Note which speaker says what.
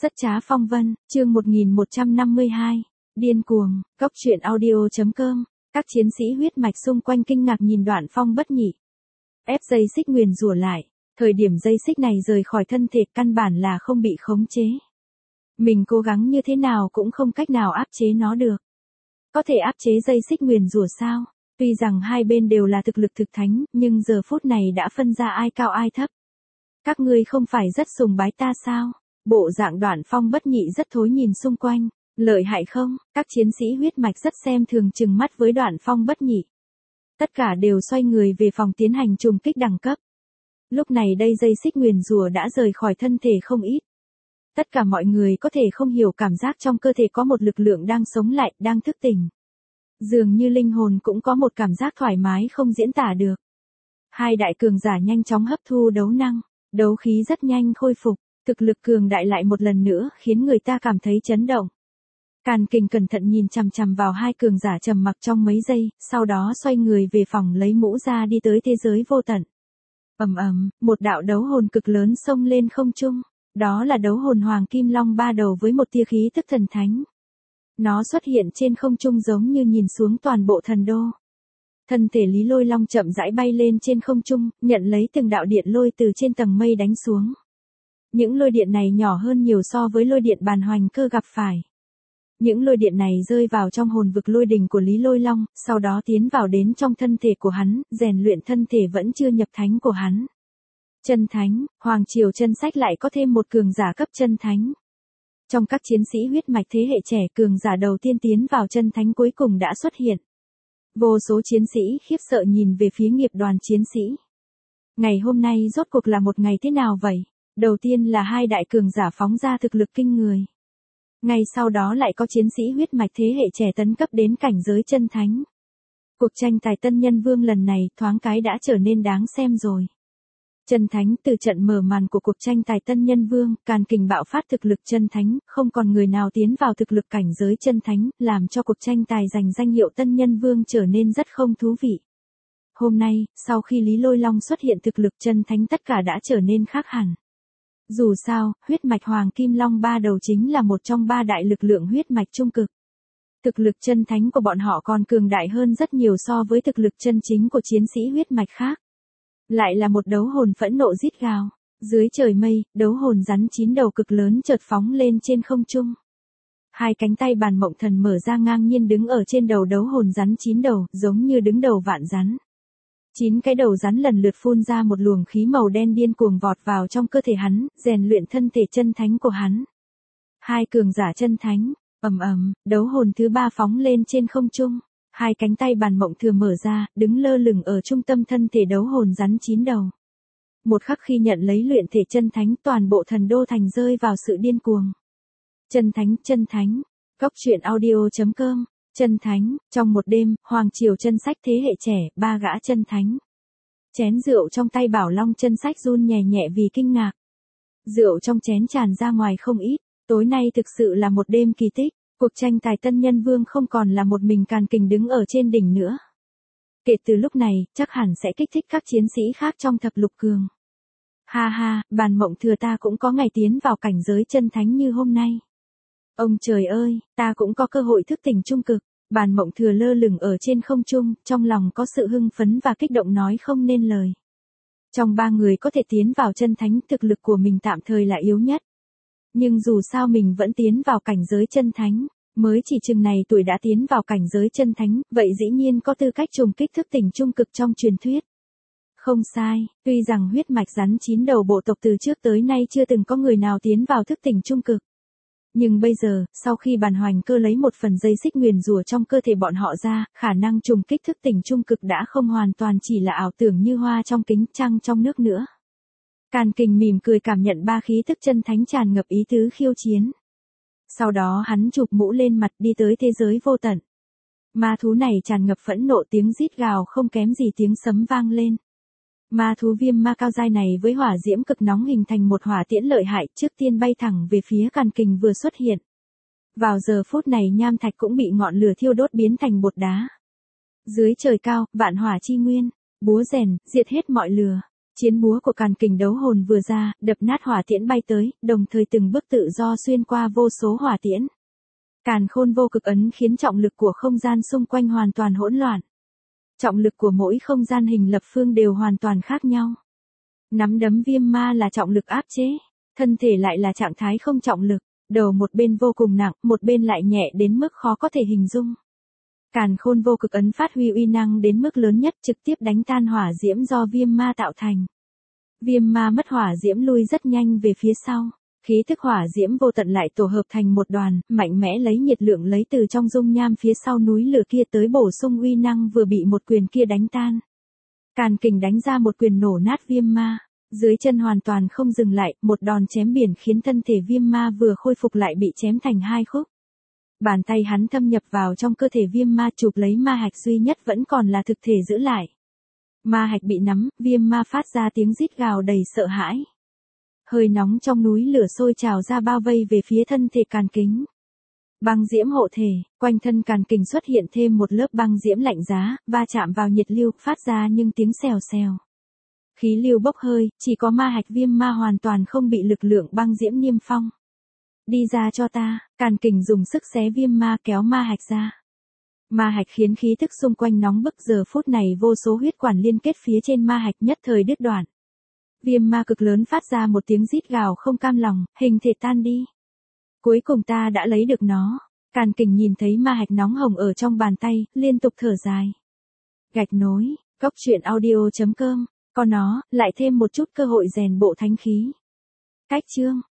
Speaker 1: Rất trá phong vân, chương 1152. Điên cuồng, Cốc truyện audio.com. Các chiến sĩ huyết mạch xung quanh kinh ngạc nhìn Đoạn Phong bất nhị. Ép dây xích nguyền rủa lại, thời điểm dây xích này rời khỏi thân thể căn bản là không bị khống chế. Mình cố gắng như thế nào cũng không cách nào áp chế nó được. Có thể áp chế dây xích nguyền rủa sao? Tuy rằng hai bên đều là thực lực thực thánh, nhưng giờ phút này đã phân ra ai cao ai thấp. Các ngươi không phải rất sùng bái ta sao? Bộ dạng Đoạn Phong bất nhị rất thối nhìn xung quanh, lợi hại không? Các chiến sĩ huyết mạch rất xem thường trừng mắt với Đoạn Phong bất nhị. Tất cả đều xoay người về phòng tiến hành trùng kích đẳng cấp. Lúc này đây dây xích nguyền rủa đã rời khỏi thân thể không ít. Tất cả mọi người có thể không hiểu cảm giác trong cơ thể có một lực lượng đang sống lại, đang thức tỉnh. Dường như linh hồn cũng có một cảm giác thoải mái không diễn tả được. Hai đại cường giả nhanh chóng hấp thu đấu năng, đấu khí rất nhanh khôi phục. Thực lực cường đại lại một lần nữa khiến người ta cảm thấy chấn động. Càn Kình cẩn thận nhìn chằm chằm vào hai cường giả trầm mặc trong mấy giây, sau đó xoay người về phòng lấy mũ ra đi tới thế giới vô tận. Ầm ầm, một đạo đấu hồn cực lớn xông lên không trung, đó là đấu hồn Hoàng Kim Long ba đầu với một tia khí tức thần thánh. Nó xuất hiện trên không trung giống như nhìn xuống toàn bộ thần đô. Thân thể Lý Lôi Long chậm rãi bay lên trên không trung, nhận lấy từng đạo điện lôi từ trên tầng mây đánh xuống. Những lôi điện này nhỏ hơn nhiều so với lôi điện Bàn Hoành Cơ gặp phải. Những lôi điện này rơi vào trong hồn vực lôi đình của Lý Lôi Long, sau đó tiến vào đến trong thân thể của hắn, rèn luyện thân thể vẫn chưa nhập thánh của hắn. Chân thánh, Hoàng Triều Chân Sách lại có thêm một cường giả cấp chân thánh. Trong các chiến sĩ huyết mạch thế hệ trẻ, cường giả đầu tiên tiến vào chân thánh cuối cùng đã xuất hiện. Vô số chiến sĩ khiếp sợ nhìn về phía nghiệp đoàn chiến sĩ. Ngày hôm nay rốt cuộc là một ngày thế nào vậy? Đầu tiên là hai đại cường giả phóng ra thực lực kinh người. Ngay sau đó lại có chiến sĩ huyết mạch thế hệ trẻ tấn cấp đến cảnh giới chân thánh. Cuộc tranh tài Tân Nhân Vương lần này thoáng cái đã trở nên đáng xem rồi. Chân thánh, từ trận mở màn của cuộc tranh tài Tân Nhân Vương, Càn Kình bạo phát thực lực chân thánh, không còn người nào tiến vào thực lực cảnh giới chân thánh, làm cho cuộc tranh tài giành danh hiệu Tân Nhân Vương trở nên rất không thú vị. Hôm nay, sau khi Lý Lôi Long xuất hiện thực lực chân thánh tất cả đã trở nên khác hẳn. Dù sao, huyết mạch Hoàng Kim Long ba đầu chính là một trong ba đại lực lượng huyết mạch trung cực. Thực lực chân thánh của bọn họ còn cường đại hơn rất nhiều so với thực lực chân chính của chiến sĩ huyết mạch khác. Lại là một đấu hồn phẫn nộ rít gào. Dưới trời mây, đấu hồn rắn 9 đầu cực lớn chợt phóng lên trên không trung. Hai cánh tay Bàn Mộng Thần mở ra ngang nhiên đứng ở trên đầu đấu hồn rắn 9 đầu, giống như đứng đầu vạn rắn. 9 cái đầu rắn lần lượt phun ra một luồng khí màu đen điên cuồng vọt vào trong cơ thể hắn, rèn luyện thân thể chân thánh của hắn. Hai cường giả chân thánh, ầm ầm, đấu hồn thứ ba phóng lên trên không trung. Hai cánh tay Bàn Mộng Thừa mở ra, đứng lơ lửng ở trung tâm thân thể đấu hồn rắn 9 đầu. Một khắc khi nhận lấy luyện thể chân thánh, toàn bộ thần đô thành rơi vào sự điên cuồng. Chân thánh, Cốc truyện audio.com. Chân thánh, trong một đêm, Hoàng Triều Chân Sách thế hệ trẻ, ba gã chân thánh. Chén rượu trong tay Bảo Long Chân Sách run nhẹ nhẹ vì kinh ngạc. Rượu trong chén tràn ra ngoài không ít, tối nay thực sự là một đêm kỳ tích, cuộc tranh tài Tân Nhân Vương không còn là một mình Càn Kình đứng ở trên đỉnh nữa. Kể từ lúc này, chắc hẳn sẽ kích thích các chiến sĩ khác trong thập lục cường. Ha ha, Bàn Mộng Thừa ta cũng có ngày tiến vào cảnh giới chân thánh như hôm nay. Ông trời ơi, ta cũng có cơ hội thức tỉnh trung cực. Bàn Mộng Thừa lơ lửng ở trên không trung, trong lòng có sự hưng phấn và kích động nói không nên lời. Trong ba người có thể tiến vào chân thánh, thực lực của mình tạm thời là yếu nhất. Nhưng dù sao mình vẫn tiến vào cảnh giới chân thánh, mới chỉ chừng này tuổi đã tiến vào cảnh giới chân thánh, vậy dĩ nhiên có tư cách trùng kích thức tỉnh trung cực trong truyền thuyết. Không sai, tuy rằng huyết mạch rắn 9 đầu bộ tộc từ trước tới nay chưa từng có người nào tiến vào thức tỉnh trung cực. Nhưng bây giờ, sau khi Bàn Hoành Cơ lấy một phần dây xích nguyền rủa trong cơ thể bọn họ ra, khả năng trùng kích thức tỉnh trung cực đã không hoàn toàn chỉ là ảo tưởng như hoa trong kính trăng trong nước nữa. Càn Kình mỉm cười cảm nhận ba khí tức chân thánh tràn ngập ý tứ khiêu chiến. Sau đó hắn chụp mũ lên mặt đi tới thế giới vô tận. Ma thú này tràn ngập phẫn nộ, tiếng rít gào không kém gì tiếng sấm vang lên. Ma thú viêm ma cao giai này với hỏa diễm cực nóng hình thành một hỏa tiễn lợi hại, trước tiên bay thẳng về phía Càn Kình vừa xuất hiện. Vào giờ phút này nham thạch cũng bị ngọn lửa thiêu đốt biến thành bột đá. Dưới trời cao, vạn hỏa chi nguyên, búa rèn, diệt hết mọi lửa. Chiến búa của Càn Kình đấu hồn vừa ra, đập nát hỏa tiễn bay tới, đồng thời từng bước tự do xuyên qua vô số hỏa tiễn. Càn Khôn vô cực ấn khiến trọng lực của không gian xung quanh hoàn toàn hỗn loạn. Trọng lực của mỗi không gian hình lập phương đều hoàn toàn khác nhau. Nắm đấm Viêm Ma là trọng lực áp chế, thân thể lại là trạng thái không trọng lực, đầu một bên vô cùng nặng, một bên lại nhẹ đến mức khó có thể hình dung. Càn Khôn vô cực ấn phát huy uy năng đến mức lớn nhất, trực tiếp đánh tan hỏa diễm do Viêm Ma tạo thành. Viêm Ma mất hỏa diễm lui rất nhanh về phía sau. Khí thức hỏa diễm vô tận lại tổ hợp thành một đoàn, mạnh mẽ lấy nhiệt lượng lấy từ trong dung nham phía sau núi lửa kia tới bổ sung uy năng vừa bị một quyền kia đánh tan. Càn Kình đánh ra một quyền nổ nát Viêm Ma, dưới chân hoàn toàn không dừng lại, một đòn chém biển khiến thân thể Viêm Ma vừa khôi phục lại bị chém thành hai khúc. Bàn tay hắn thâm nhập vào trong cơ thể Viêm Ma chụp lấy ma hạch duy nhất vẫn còn là thực thể giữ lại. Ma hạch bị nắm, Viêm Ma phát ra tiếng rít gào đầy sợ hãi. Hơi nóng trong núi lửa sôi trào ra bao vây về phía thân thể Càn Kính. Băng diễm hộ thể, quanh thân Càn Kình xuất hiện thêm một lớp băng diễm lạnh giá, va chạm vào nhiệt lưu, phát ra những tiếng xèo xèo. Khí lưu bốc hơi, chỉ có ma hạch Viêm Ma hoàn toàn không bị lực lượng băng diễm niêm phong. Đi ra cho ta, Càn Kình dùng sức xé Viêm Ma kéo ma hạch ra. Ma hạch khiến khí thức xung quanh nóng bức, giờ phút này vô số huyết quản liên kết phía trên ma hạch nhất thời đứt đoạn. Viêm Ma cực lớn phát ra một tiếng rít gào không cam lòng, hình thể tan đi. Cuối cùng ta đã lấy được nó. Càn Kình nhìn thấy ma hạch nóng hồng ở trong bàn tay, liên tục thở dài. Gạch nối, cốc truyện audio.com, có nó, lại thêm một chút cơ hội rèn bộ thánh khí. Cách chương.